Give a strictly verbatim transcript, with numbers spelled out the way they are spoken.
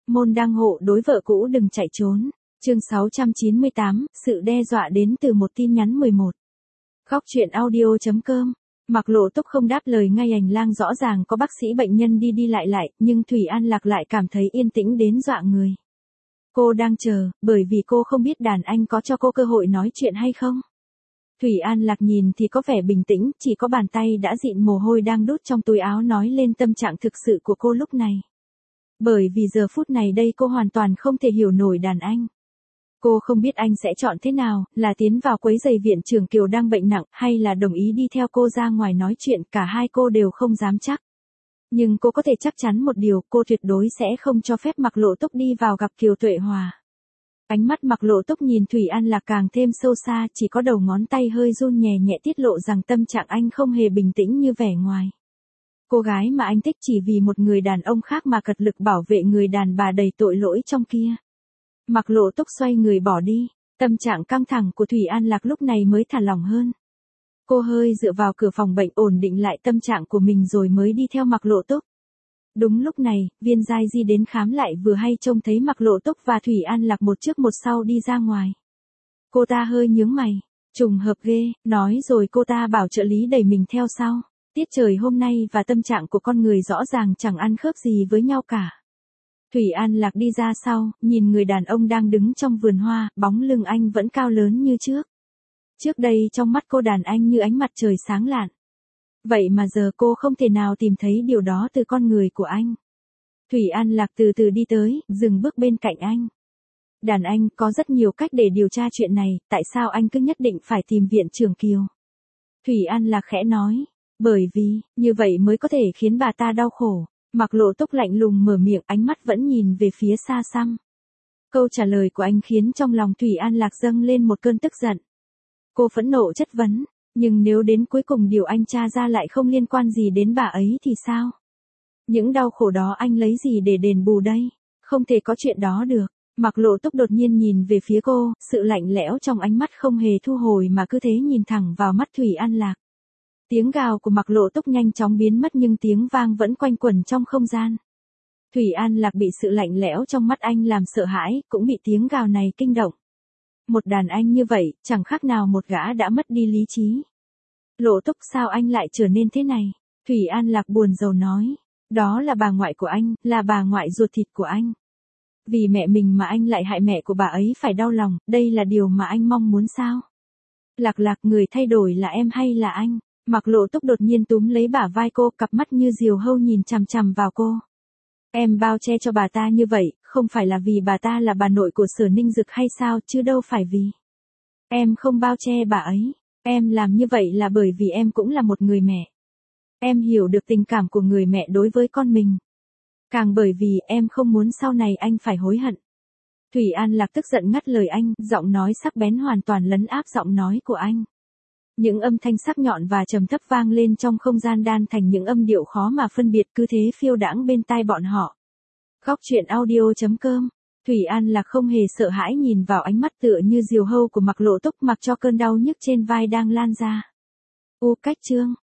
môn đăng hộ đối vợ cũ đừng chạy trốn. Chương sáu trăm chín mươi tám, sự đe dọa đến từ một tin nhắn mười một. Góc truyện audio chấm com. Mạc Lộ Túc không đáp lời ngay hành lang rõ ràng có bác sĩ bệnh nhân đi đi lại lại, nhưng Thủy An Lạc lại cảm thấy yên tĩnh đến dọa người. Cô đang chờ, bởi vì cô không biết đàn anh có cho cô cơ hội nói chuyện hay không. Thủy An Lạc nhìn thì có vẻ bình tĩnh, chỉ có bàn tay đã dịn mồ hôi đang đút trong túi áo nói lên tâm trạng thực sự của cô lúc này. Bởi vì giờ phút này đây cô hoàn toàn không thể hiểu nổi đàn anh. Cô không biết anh sẽ chọn thế nào, là tiến vào quấy giày viện trưởng Kiều đang bệnh nặng, hay là đồng ý đi theo cô ra ngoài nói chuyện, cả hai cô đều không dám chắc. Nhưng cô có thể chắc chắn một điều, cô tuyệt đối sẽ không cho phép Mạc Lộ Túc đi vào gặp Kiều Tuệ Hòa. Ánh mắt Mạc Lộ Túc nhìn Thủy An Lạc càng thêm sâu xa, chỉ có đầu ngón tay hơi run nhẹ nhẹ tiết lộ rằng tâm trạng anh không hề bình tĩnh như vẻ ngoài. Cô gái mà anh thích chỉ vì một người đàn ông khác mà cật lực bảo vệ người đàn bà đầy tội lỗi trong kia. Mạc Lộ Túc xoay người bỏ đi, tâm trạng căng thẳng của Thủy An Lạc lúc này mới thả lỏng hơn. Cô hơi dựa vào cửa phòng bệnh ổn định lại tâm trạng của mình rồi mới đi theo Mạc Lộ Túc. Đúng lúc này, Viên Giai Di đến khám lại vừa hay trông thấy Mạc Lộ Túc và Thủy An Lạc một trước một sau đi ra ngoài. Cô ta hơi nhướng mày, trùng hợp ghê, nói rồi cô ta bảo trợ lý đẩy mình theo sau. Tiết trời hôm nay và tâm trạng của con người rõ ràng chẳng ăn khớp gì với nhau cả. Thủy An Lạc đi ra sau, nhìn người đàn ông đang đứng trong vườn hoa, bóng lưng anh vẫn cao lớn như trước. Trước đây trong mắt cô đàn anh như ánh mặt trời sáng lạn. Vậy mà giờ cô không thể nào tìm thấy điều đó từ con người của anh. Thủy An Lạc từ từ đi tới, dừng bước bên cạnh anh. Đàn anh, có rất nhiều cách để điều tra chuyện này, tại sao anh cứ nhất định phải tìm viện trưởng Kiều? Thủy An Lạc khẽ nói, bởi vì, như vậy mới có thể khiến bà ta đau khổ. Mạc Lộ Túc lạnh lùng mở miệng, ánh mắt vẫn nhìn về phía xa xăm. Câu trả lời của anh khiến trong lòng Thủy An Lạc dâng lên một cơn tức giận. Cô phẫn nộ chất vấn, nhưng nếu đến cuối cùng điều anh tra ra lại không liên quan gì đến bà ấy thì sao? Những đau khổ đó anh lấy gì để đền bù đây? Không thể có chuyện đó được. Mạc Lộ Túc đột nhiên nhìn về phía cô, sự lạnh lẽo trong ánh mắt không hề thu hồi mà cứ thế nhìn thẳng vào mắt Thủy An Lạc. Tiếng gào của Mạc Lộ Túc nhanh chóng biến mất nhưng tiếng vang vẫn quanh quẩn trong không gian. Thủy An Lạc bị sự lạnh lẽo trong mắt anh làm sợ hãi, cũng bị tiếng gào này kinh động. Một đàn anh như vậy, chẳng khác nào một gã đã mất đi lý trí. Lộ Túc, sao anh lại trở nên thế này? Thủy An Lạc buồn rầu nói. Đó là bà ngoại của anh, là bà ngoại ruột thịt của anh. Vì mẹ mình mà anh lại hại mẹ của bà ấy phải đau lòng, đây là điều mà anh mong muốn sao? Lạc Lạc, người thay đổi là em hay là anh? Mạc Lộ Túc đột nhiên túm lấy bả vai cô, cặp mắt như diều hâu nhìn chằm chằm vào cô. Em bao che cho bà ta như vậy, không phải là vì bà ta là bà nội của Sở Ninh Dực hay sao, chứ đâu phải vì. Em không bao che bà ấy, em làm như vậy là bởi vì em cũng là một người mẹ. Em hiểu được tình cảm của người mẹ đối với con mình. Càng bởi vì em không muốn sau này anh phải hối hận. Thủy An Lạc tức giận ngắt lời anh, giọng nói sắc bén hoàn toàn lấn áp giọng nói của anh. Những âm thanh sắc nhọn và trầm thấp vang lên trong không gian đan thành những âm điệu khó mà phân biệt, cứ thế phiêu đãng bên tai bọn họ. Góc truyện audio chấm com. Thủy An Lạc không hề sợ hãi nhìn vào ánh mắt tựa như diều hâu của Mạc Lộ Túc, mặc cho cơn đau nhức trên vai đang lan ra. U cách chương.